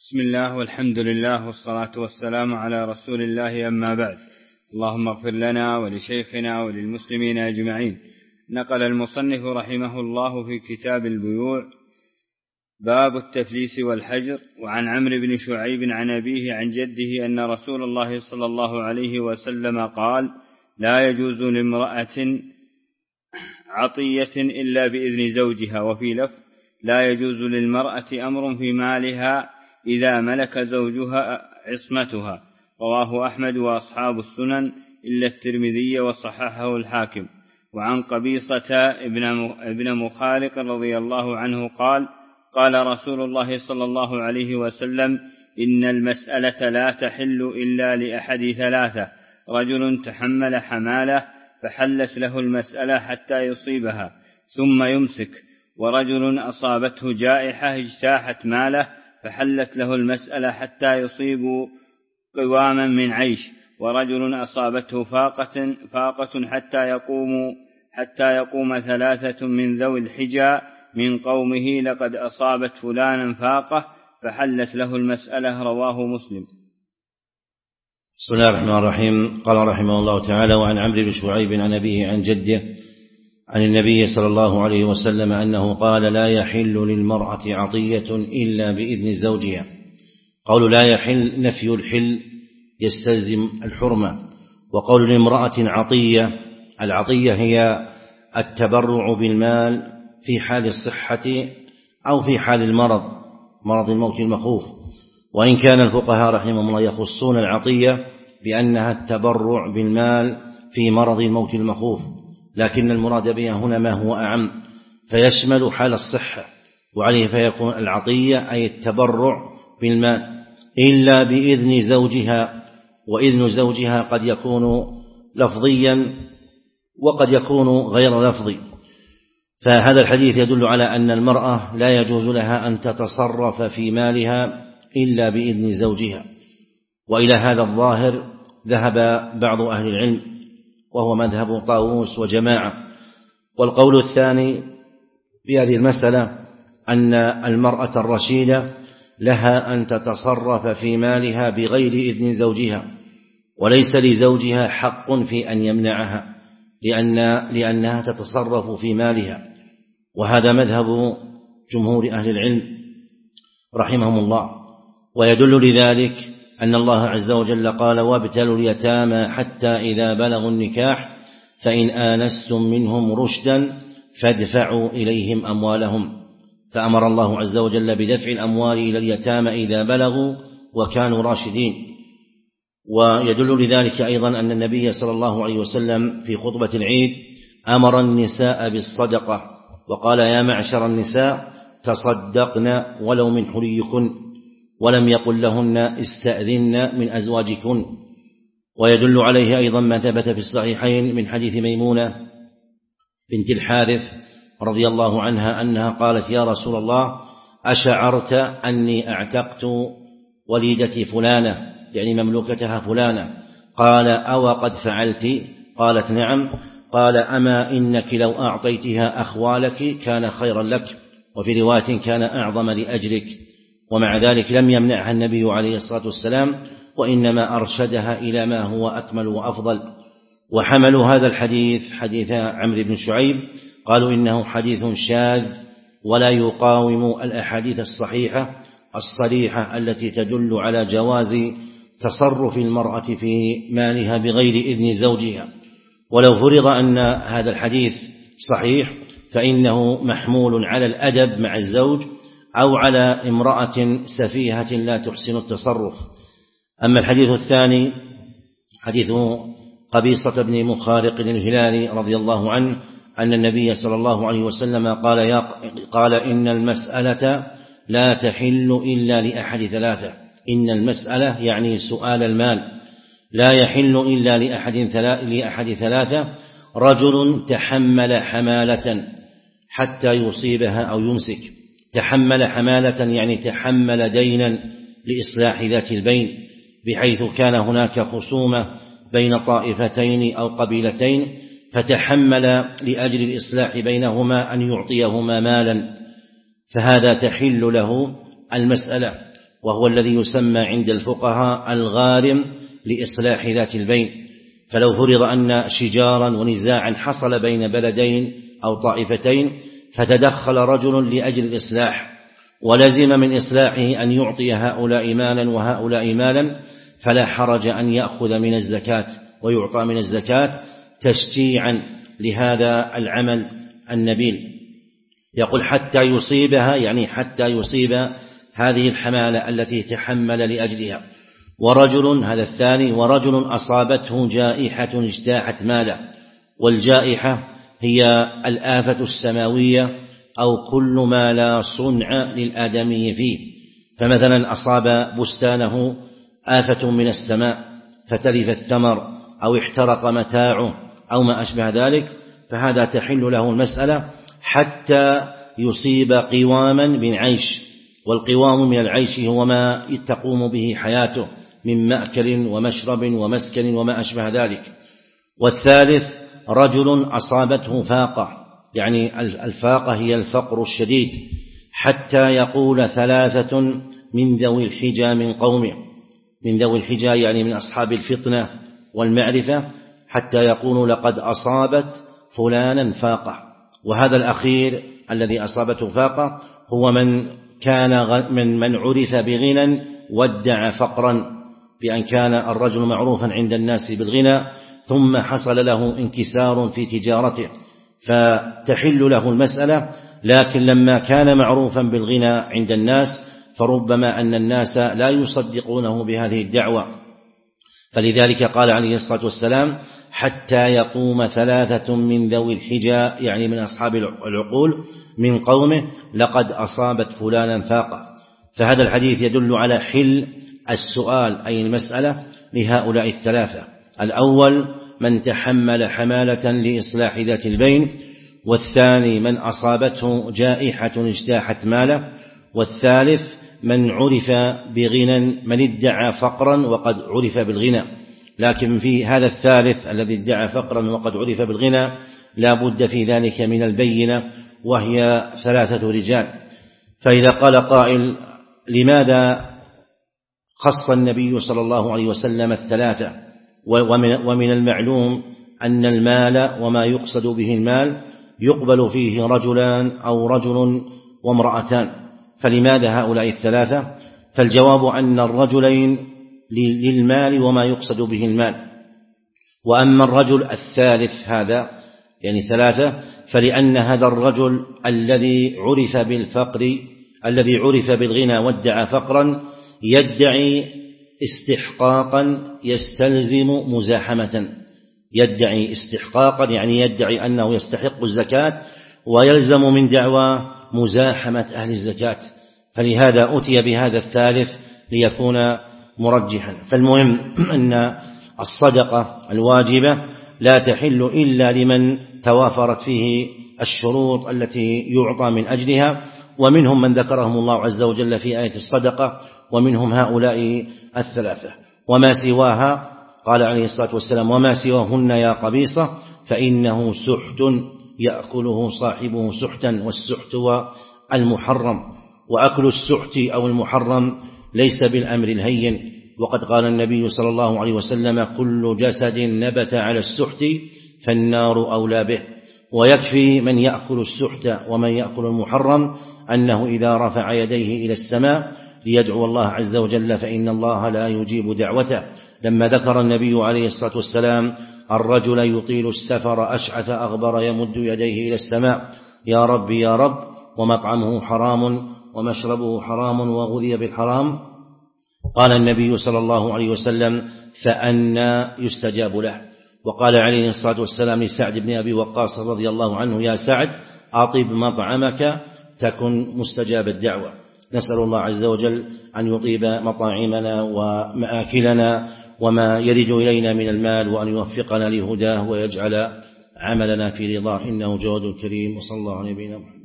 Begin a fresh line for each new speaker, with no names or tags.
بسم الله والحمد لله والصلاة والسلام على رسول الله، أما بعد. اللهم اغفر لنا ولشيخنا وللمسلمين أجمعين. نقل المصنف رحمه الله في كتاب البيوع باب التفليس والحجر. وعن عمرو بن شعيب عن أبيه عن جده أن رسول الله صلى الله عليه وسلم قال: لا يجوز لامرأة عطية إلا بإذن زوجها. وفي لفظ: لا يجوز للمرأة أمر في مالها إذا ملك زوجها عصمتها. رواه أحمد وأصحاب السنن إلا الترمذي وصححه الحاكم. وعن قبيصة ابن مخارق رضي الله عنه قال: قال رسول الله صلى الله عليه وسلم: إن المسألة لا تحل إلا لأحد ثلاثة: رجل تحمل حمالة فحلت له المسألة حتى يصيبها ثم يمسك، ورجل أصابته جائحة اجتاحت ماله فحلت له المسألة حتى يصيب قواما من عيش، ورجل أصابته فاقة حتى يقوم ثلاثة من ذوي الحجى من قومه: لقد أصابت فلانا فاقة فحلت له المسألة. رواه مسلم.
بسم الله الرحمن الرحيم. قال رحمه الله تعالى: وعن عمرو بن شعيب عن أبيه عن جده عن النبي صلى الله عليه وسلم أنه قال: لا يحل للمرأة عطية إلا بإذن زوجها. قول لا يحل نفي الحل يستلزم الحرمة. وقول لامرأة عطية، العطية هي التبرع بالمال في حال الصحة أو في حال مرض الموت المخوف. وإن كان الفقهاء رحمهم الله يخصون العطية بأنها التبرع بالمال في مرض الموت المخوف، لكن المراد بها هنا ما هو أعم فيشمل حال الصحة، وعليه فيكون العطية أي التبرع بالمال إلا بإذن زوجها. وإذن زوجها قد يكون لفظيا وقد يكون غير لفظي. فهذا الحديث يدل على أن المرأة لا يجوز لها أن تتصرف في مالها إلا بإذن زوجها. وإلى هذا الظاهر ذهب بعض أهل العلم وهو مذهب طاووس وجماعة. والقول الثاني بهذه المسألة أن المرأة الرشيدة لها أن تتصرف في مالها بغير إذن زوجها، وليس لزوجها حق في أن يمنعها لأنها تتصرف في مالها. وهذا مذهب جمهور أهل العلم رحمهم الله. ويدل لذلك أن الله عز وجل قال: وابتلوا اليتامى حتى إذا بلغوا النكاح فإن آنستم منهم رشدا فادفعوا إليهم أموالهم. فأمر الله عز وجل بدفع الأموال إلى اليتامى إذا بلغوا وكانوا راشدين. ويدل لذلك أيضا أن النبي صلى الله عليه وسلم في خطبة العيد أمر النساء بالصدقة وقال: يا معشر النساء تصدقن ولو من حليكن، ولم يقل لهن استأذن من أزواجكن. ويدل عليه أيضا ما ثبت في الصحيحين من حديث ميمونة بنت الحارث رضي الله عنها أنها قالت: يا رسول الله، أشعرت أني أعتقت وليدتي فلانة، يعني مملوكتها فلانة؟ قال: أو قد فعلت؟ قالت: نعم. قال: أما إنك لو أعطيتها أخوالك كان خيرا لك، وفي رواية كان أعظم لأجرك. ومع ذلك لم يمنعها النبي عليه الصلاة والسلام، وإنما أرشدها إلى ما هو أكمل وأفضل. وحملوا هذا الحديث حديث عمرو بن شعيب قالوا إنه حديث شاذ ولا يقاوم الأحاديث الصحيحة الصريحة التي تدل على جواز تصرف المرأة في مالها بغير إذن زوجها. ولو فرض أن هذا الحديث صحيح فإنه محمول على الأدب مع الزوج أو على امرأة سفيهة لا تحسن التصرف. أما الحديث الثاني حديث قبيصة بن مخارق الهلالي رضي الله عنه أن النبي صلى الله عليه وسلم قال: إن المسألة لا تحل إلا لأحد ثلاثة. إن المسألة يعني سؤال المال لا يحل إلا لأحد ثلاثة: رجل تحمل حمالة حتى يصيبها أو يمسك. تحمل حمالة يعني تحمل دينا لإصلاح ذات البين، بحيث كان هناك خصومة بين طائفتين أو قبيلتين، فتحمل لأجل الإصلاح بينهما أن يعطيهما مالا، فهذا تحل له المسألة. وهو الذي يسمى عند الفقهاء الغارم لإصلاح ذات البين. فلو فرض أن شجارا ونزاعا حصل بين بلدين أو طائفتين فتدخل رجل لأجل الإصلاح ولزم من إصلاحه أن يعطي هؤلاء مالا وهؤلاء مالا، فلا حرج أن يأخذ من الزكاة ويعطى من الزكاة تشجيعا لهذا العمل النبيل. يقول حتى يصيبها، يعني حتى يصيب هذه الحمالة التي تحمل لأجلها. ورجل، هذا الثاني، ورجل أصابته جائحة اجتاحت ماله. والجائحة هي الآفة السماوية أو كل ما لا صنع للآدمي فيه. فمثلا أصاب بستانه آفة من السماء فتلف الثمر أو احترق متاعه أو ما أشبه ذلك، فهذا تحل له المسألة حتى يصيب قواما من عيش. والقوام من العيش هو ما تقوم به حياته من مأكل ومشرب ومسكن وما أشبه ذلك. والثالث رجل أصابته فاقة، يعني الفاقة هي الفقر الشديد، حتى يقول 3 من ذوي الحجى من قومه، من ذوي الحجى يعني من أصحاب الفطنة والمعرفة، حتى يقول لقد أصابت فلانا فاقة. وهذا الأخير الذي أصابته فاقة هو من كان من عرف بغنى وادعى فقرا، بأن كان الرجل معروفا عند الناس بالغنى ثم حصل له انكسار في تجارته فتحل له المسألة. لكن لما كان معروفا بالغنى عند الناس فربما أن الناس لا يصدقونه بهذه الدعوة، فلذلك قال عليه الصلاة والسلام حتى يقوم 3 من ذوي الحجى، يعني من أصحاب العقول من قومه، لقد أصابت فلانا فاقة. فهذا الحديث يدل على حل السؤال أي المسألة لهؤلاء 3: الأول من تحمل حمالة لإصلاح ذات البين، والثاني من أصابته جائحة اجتاحت ماله، والثالث من عرف بغنى، من ادعى فقرا وقد عرف بالغنى. لكن في هذا الثالث الذي ادعى فقرا وقد عرف بالغنى لا بد في ذلك من البينة، وهي 3 رجال. فإذا قال قائل لماذا خص النبي صلى الله عليه وسلم 3؟ ومن المعلوم أن المال وما يقصد به المال يقبل فيه رجلان أو رجل وامرأتان، فلماذا هؤلاء 3؟ فالجواب أن الرجلين للمال وما يقصد به المال، وأما الرجل الثالث هذا يعني 3 فلأن هذا الرجل الذي عرف بالفقر، الذي عرف بالغنى وادعى فقرا، يدعي استحقاقا يستلزم مزاحمة. يدعي استحقاقا يعني يدعي أنه يستحق الزكاة ويلزم من دعوى مزاحمة أهل الزكاة، فلهذا أتي بهذا الثالث ليكون مرجحا. فالمهم أن الصدقة الواجبة لا تحل إلا لمن توافرت فيه الشروط التي يعطى من أجلها، ومنهم من ذكرهم الله عز وجل في آية الصدقة، ومنهم هؤلاء 3. وما سواها قال عليه الصلاة والسلام وما سواهن يا قبيصة فإنه سحت يأكله صاحبه سحتا، والسحت هو المحرم، وأكل السحت أو المحرم ليس بالأمر الهين. وقد قال النبي صلى الله عليه وسلم كل جسد نبت على السحت فالنار أولى به. ويكفي من يأكل السحت ومن يأكل المحرم أنه إذا رفع يديه إلى السماء ليدعو الله عز وجل فإن الله لا يجيب دعوته. لما ذكر النبي عليه الصلاة والسلام الرجل يطيل السفر أشعث أغبر يمد يديه إلى السماء يا رب يا رب، ومطعمه حرام ومشربه حرام وغذي بالحرام، قال النبي صلى الله عليه وسلم فأنى يستجاب له. وقال عليه الصلاة والسلام لسعد بن أبي وقاص رضي الله عنه يا سعد أطب مطعمك تكن مستجاب الدعوة. نسأل الله عز وجل أن يطيب مطاعمنا ومآكلنا وما يرد إلينا من المال، وأن يوفقنا لهداه ويجعل عملنا في رضاه إنه جواد كريم. وصلى الله عليه وسلم.